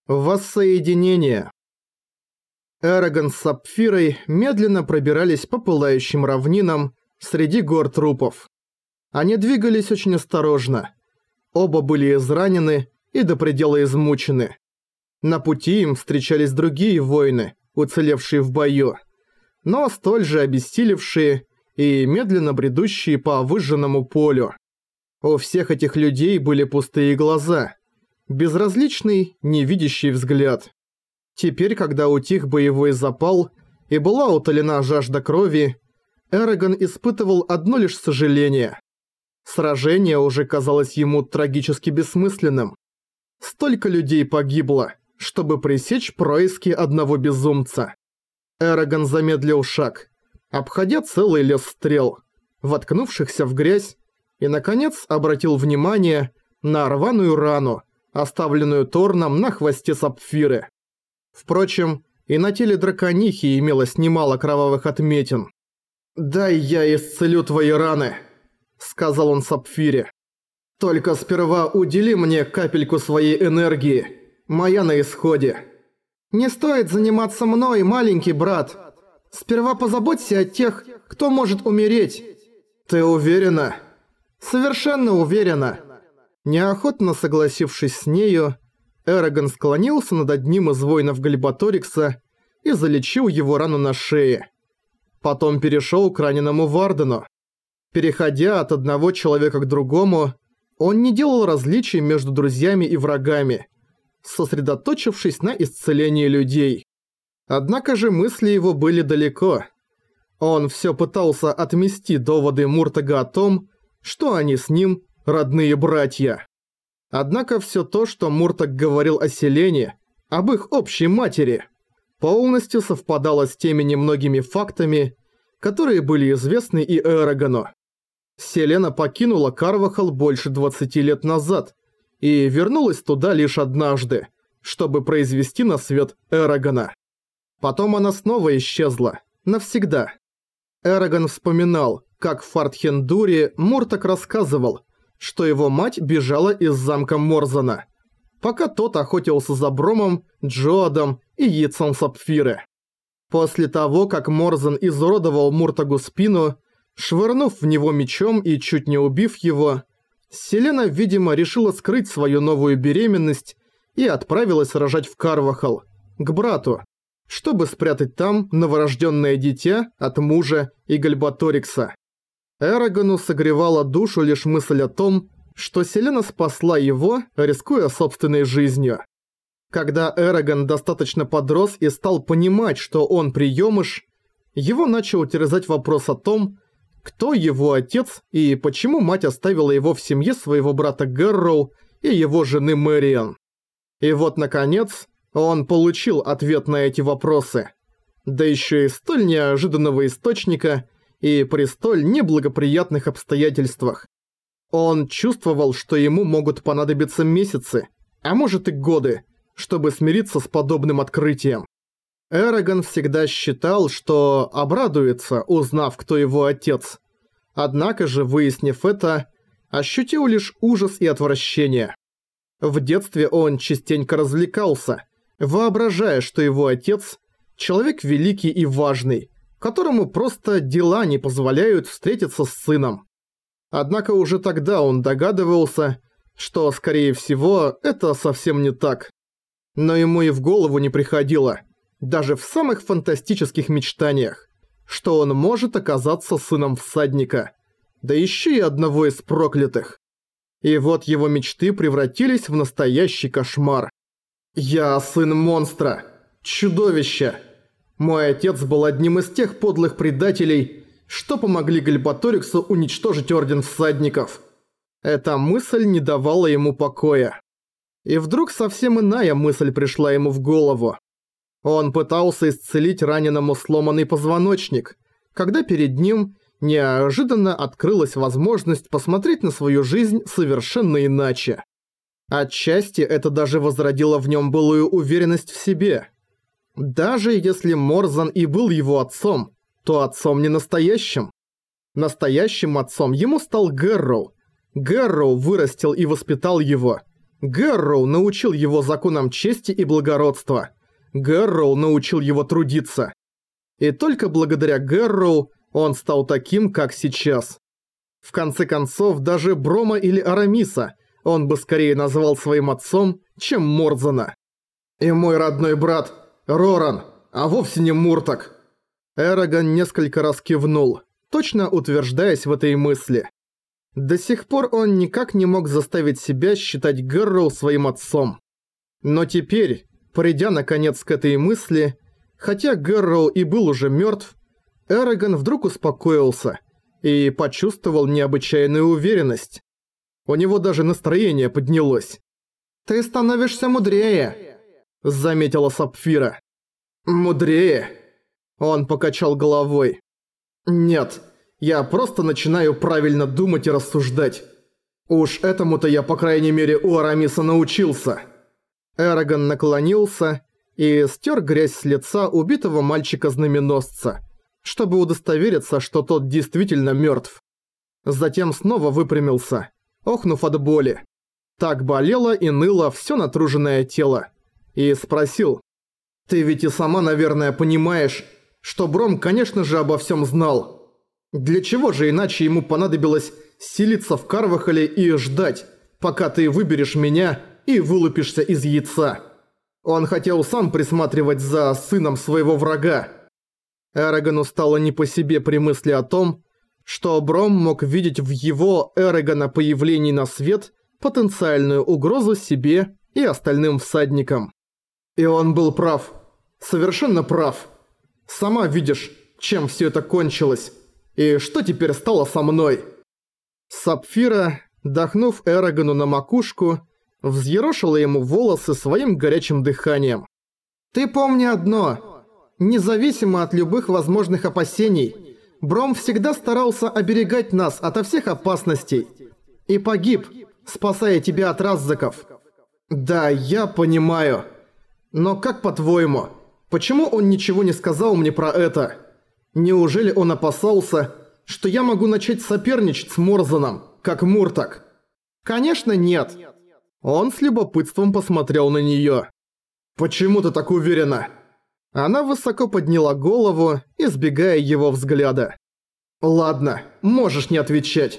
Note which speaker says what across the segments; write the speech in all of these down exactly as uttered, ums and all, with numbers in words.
Speaker 1: Воссоединение. Эрагон с Сапфирой медленно пробирались по пылающим равнинам среди гор трупов. Они двигались очень осторожно. Оба были изранены и до предела измучены. На пути им встречались другие воины, уцелевшие в бою, но столь же обессилевшие и медленно бредущие по выжженному полю. У всех этих людей были пустые глаза, безразличный, невидящий взгляд. Теперь, когда утих боевой запал и была утолена жажда крови, Эрагон испытывал одно лишь сожаление. Сражение уже казалось ему трагически бессмысленным. Столько людей погибло, чтобы пресечь происки одного безумца. Эрагон замедлил шаг, обходя целый лес стрел, воткнувшихся в грязь, и, наконец, обратил внимание на рваную рану, оставленную Торном на хвосте Сапфиры. Впрочем, и на теле драконихи имелось немало кровавых отметин. «Дай я исцелю твои раны», — сказал он Сапфире. «Только сперва удели мне капельку своей энергии, моя на исходе». «Не стоит заниматься мной, маленький брат. Сперва позаботься о тех, кто может умереть». «Ты уверена?» «Совершенно уверена». Неохотно согласившись с нею, Эрагон склонился над одним из воинов Гальбаторикса и залечил его рану на шее. Потом перешел к раненому Вардену. Переходя от одного человека к другому, он не делал различий между друзьями и врагами, сосредоточившись на исцелении людей. Однако же мысли его были далеко. Он все пытался отмести доводы Муртага о том, что они с ним родные братья. Однако все то, что Муртаг говорил о Селене, об их общей матери, полностью совпадало с теми немногими фактами, которые были известны и Эрагону. Селена покинула Карвахал больше двадцати лет назад и вернулась туда лишь однажды, чтобы произвести на свет Эрагона. Потом она снова исчезла, навсегда. Эрагон вспоминал, как в Фартхендуре Муртаг рассказывал, что его мать бежала из замка Морзана, пока тот охотился за Бромом, Джоадом и яйцом Сапфиры. После того, как Морзан изуродовал Муртагу спину, швырнув в него мечом и чуть не убив его, Селена, видимо, решила скрыть свою новую беременность и отправилась рожать в Карвахал, к брату, чтобы спрятать там новорожденное дитя от мужа и Гальбаторикса. Эрагону согревала душу лишь мысль о том, что Селена спасла его, рискуя собственной жизнью. Когда Эрагон достаточно подрос и стал понимать, что он приемыш, его начал терзать вопрос о том, кто его отец и почему мать оставила его в семье своего брата Гэрроу и его жены Мэриан. И вот, наконец, он получил ответ на эти вопросы. Да еще и столь неожиданного источника и при столь неблагоприятных обстоятельствах. Он чувствовал, что ему могут понадобиться месяцы, а может и годы, чтобы смириться с подобным открытием. Эрагон всегда считал, что обрадуется, узнав, кто его отец. Однако же, выяснив это, ощутил лишь ужас и отвращение. В детстве он частенько развлекался, воображая, что его отец – человек великий и важный, которому просто дела не позволяют встретиться с сыном. Однако уже тогда он догадывался, что, скорее всего, это совсем не так. Но ему и в голову не приходило, даже в самых фантастических мечтаниях, что он может оказаться сыном всадника, да еще и одного из проклятых. И вот его мечты превратились в настоящий кошмар. «Я сын монстра, чудовища. Мой отец был одним из тех подлых предателей, что помогли Гальбаториксу уничтожить Орден Всадников». Эта мысль не давала ему покоя. И вдруг совсем иная мысль пришла ему в голову. Он пытался исцелить раненому сломанный позвоночник, когда перед ним неожиданно открылась возможность посмотреть на свою жизнь совершенно иначе. Отчасти это даже возродило в нем былую уверенность в себе. Даже если Морзан и был его отцом, то отцом не настоящим. Настоящим отцом ему стал Гэрроу. Гэрроу вырастил и воспитал его. Гэрроу научил его законам чести и благородства. Гэрроу научил его трудиться. И только благодаря Гэрроу он стал таким, как сейчас. В конце концов, даже Брома или Арамиса он бы скорее назвал своим отцом, чем Мордзана. И мой родной брат Роран, а вовсе не Муртак. Эрагон несколько раз кивнул, точно утверждаясь в этой мысли. До сих пор он никак не мог заставить себя считать Гэрроу своим отцом. Но теперь, придя наконец к этой мысли, хотя Гэрроу и был уже мертв, Эрагон вдруг успокоился и почувствовал необычайную уверенность. У него даже настроение поднялось. «Ты становишься мудрее», — заметила Сапфира. «Мудрее?» Он покачал головой. «Нет, я просто начинаю правильно думать и рассуждать. Уж этому-то я, по крайней мере, у Арамиса научился». Эрагон наклонился и стер грязь с лица убитого мальчика-знаменосца, чтобы удостовериться, что тот действительно мертв. Затем снова выпрямился, охнув от боли. Так болело и ныло все натруженное тело. И спросил: «Ты ведь и сама, наверное, понимаешь, что Бром, конечно же, обо всем знал. Для чего же иначе ему понадобилось селиться в Карвахале и ждать, пока ты выберешь меня и вылупишься из яйца? Он хотел сам присматривать за сыном своего врага». Эрагону стало не по себе при мысли о том, что Бром мог видеть в его, Эрагона, появлении на свет потенциальную угрозу себе и остальным всадникам. И он был прав. Совершенно прав. Сама видишь, чем все это кончилось. И что теперь стало со мной? Сапфира, дохнув Эрагону на макушку, взъерошила ему волосы своим горячим дыханием. «Ты помни одно. Независимо от любых возможных опасений, Бром всегда старался оберегать нас ото всех опасностей. И погиб, спасая тебя от раззаков. Да, я понимаю. Но как по-твоему, почему он ничего не сказал мне про это? Неужели он опасался, что я могу начать соперничать с Морзаном, как Муртак?» «Конечно нет». Он с любопытством посмотрел на неё. «Почему ты так уверена?» Она высоко подняла голову, избегая его взгляда. «Ладно, можешь не отвечать».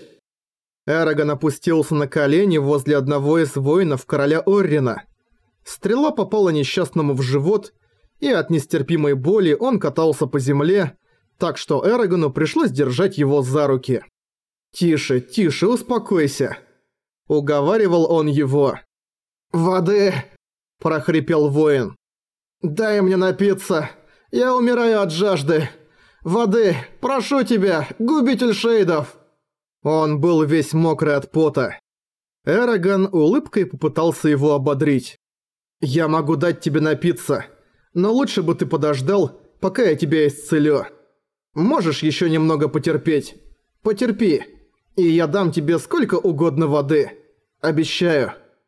Speaker 1: Эрагон опустился на колени возле одного из воинов короля Оррина. Стрела попала несчастному в живот, и от нестерпимой боли он катался по земле, так что Эрагону пришлось держать его за руки. «Тише, тише, успокойся», — уговаривал он его. «Воды!» – прохрипел воин. «Дай мне напиться! Я умираю от жажды! Воды! Прошу тебя, губитель шейдов!» Он был весь мокрый от пота. Эрагон улыбкой попытался его ободрить. «Я могу дать тебе напиться, но лучше бы ты подождал, пока я тебя исцелю. Можешь еще немного потерпеть? Потерпи, и я дам тебе сколько угодно воды. Обещаю».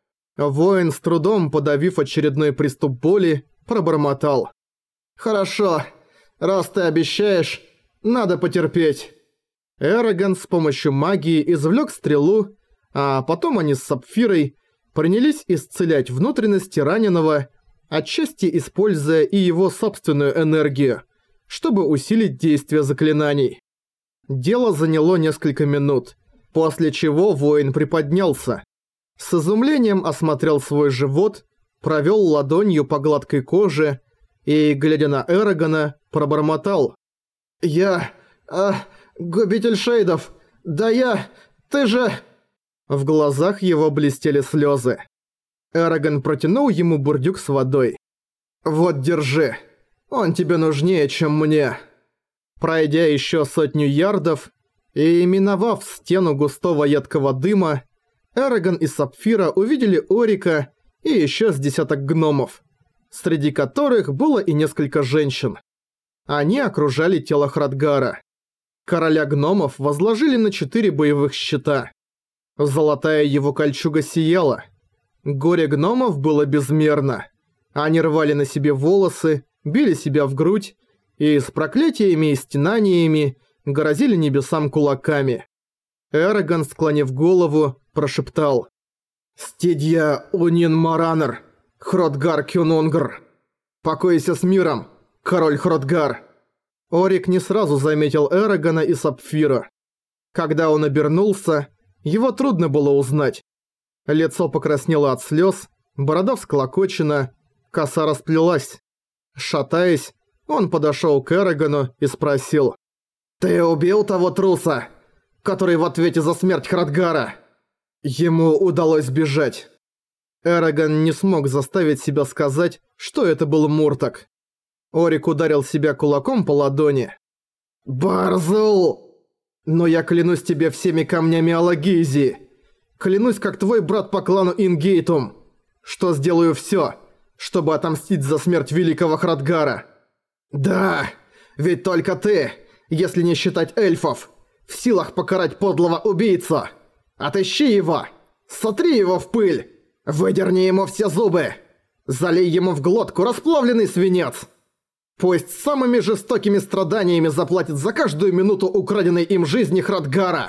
Speaker 1: Воин, с трудом подавив очередной приступ боли, пробормотал: «Хорошо, раз ты обещаешь, надо потерпеть». Эрагон с помощью магии извлек стрелу, а потом они с Сапфирой принялись исцелять внутренности раненого, отчасти используя и его собственную энергию, чтобы усилить действие заклинаний. Дело заняло несколько минут, после чего воин приподнялся. С изумлением осмотрел свой живот, провел ладонью по гладкой коже и, глядя на Эрагона, пробормотал: «Я... а... губитель шейдов... да я... ты же...» В глазах его блестели слезы. Эрагон протянул ему бурдюк с водой. «Вот, держи. Он тебе нужнее, чем мне». Пройдя еще сотню ярдов и миновав стену густого едкого дыма, Эрагон и Сапфира увидели Орика и еще с десяток гномов, среди которых было и несколько женщин. Они окружали тело Храдгара. Короля гномов возложили на четыре боевых щита. Золотая его кольчуга сияла. Горе гномов было безмерно. Они рвали на себе волосы, били себя в грудь и с проклятиями и стенаниями грозили небесам кулаками. Эрагон, склонив голову, прошептал: «Стидья Унин Маранер, Хротгар Кюнунгр! Покойся с миром, король Хротгар!» Орик не сразу заметил Эрагона и Сапфира. Когда он обернулся, его трудно было узнать. Лицо покраснело от слез, борода всклокочена, коса расплелась. Шатаясь, он подошел к Эрагону и спросил: «Ты убил того труса, который в ответе за смерть Хротгара?» Ему удалось сбежать. Эрагон не смог заставить себя сказать, что это был Мурток. Орик ударил себя кулаком по ладони. «Барзул! Но я клянусь тебе всеми камнями Алагизии. Клянусь, как твой брат по клану Ингейтум, что сделаю всё, чтобы отомстить за смерть великого Хротгара. Да, ведь только ты, если не считать эльфов, в силах покарать подлого убийцу. Отыщи его, сотри его в пыль, выдерни ему все зубы, залей ему в глотку расплавленный свинец. Пусть самыми жестокими страданиями заплатит за каждую минуту украденной им жизни Хротгара».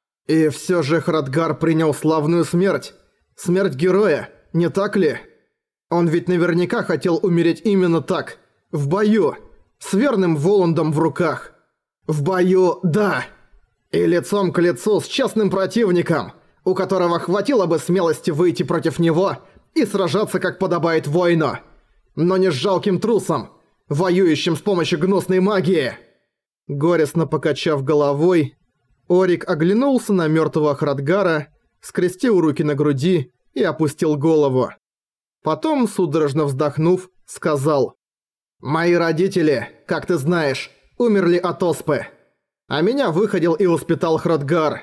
Speaker 1: И всё же Хротгар принял славную смерть. Смерть героя, не так ли? Он ведь наверняка хотел умереть именно так, в бою, с верным Воландом в руках. В бою, да. И лицом к лицу с честным противником, у которого хватило бы смелости выйти против него и сражаться, как подобает воину. Но не с жалким трусом, воюющим с помощью гнусной магии. Горестно покачав головой, Орик оглянулся на мёртвого Хротгара, скрестил руки на груди и опустил голову. Потом, судорожно вздохнув, сказал: «Мои родители, как ты знаешь, умерли от оспы. А меня выходил и воспитал Хротгар.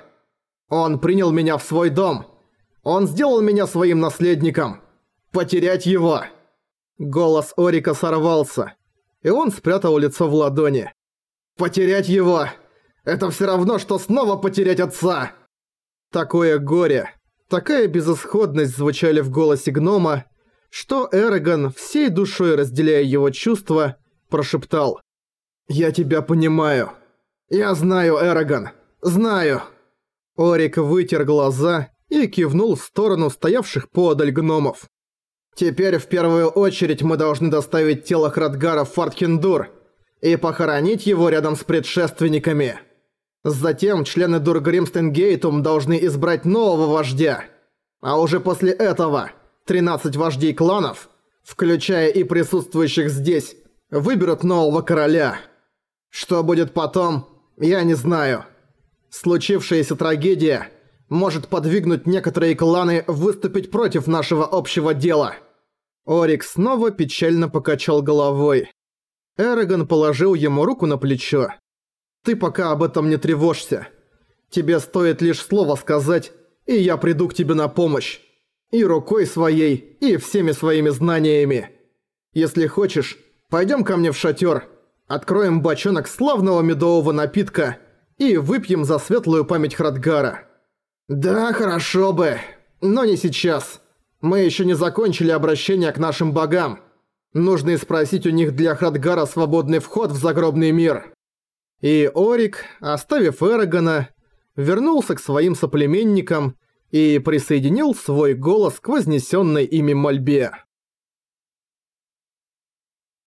Speaker 1: Он принял меня в свой дом. Он сделал меня своим наследником. Потерять его!» Голос Орика сорвался, и он спрятал лицо в ладони. «Потерять его! Это все равно, что снова потерять отца!» Такое горе, такая безысходность звучали в голосе гнома, что Эрагон, всей душой разделяя его чувства, прошептал: «Я тебя понимаю. Я знаю, Эрагон, знаю!» Орик вытер глаза и кивнул в сторону стоявших поодаль гномов. «Теперь в первую очередь мы должны доставить тело Хротгара в Фортхендур и похоронить его рядом с предшественниками. Затем члены Дургримстенгейтум должны избрать нового вождя. А уже после этого тринадцать вождей кланов, включая и присутствующих здесь, выберут нового короля. Что будет потом, я не знаю. Случившаяся трагедия может подвигнуть некоторые кланы выступить против нашего общего дела». Орик снова печально покачал головой. Эрагон положил ему руку на плечо. «Ты пока об этом не тревожься. Тебе стоит лишь слово сказать, и я приду к тебе на помощь. И рукой своей, и всеми своими знаниями. Если хочешь, пойдем ко мне в шатер, откроем бочонок славного медового напитка и выпьем за светлую память Хротгара». «Да, хорошо бы, но не сейчас. Мы еще не закончили обращение к нашим богам. Нужно и спросить у них для Хротгара свободный вход в загробный мир». И Орик, оставив Эрагона, вернулся к своим соплеменникам и присоединил свой голос к вознесенной ими мольбе.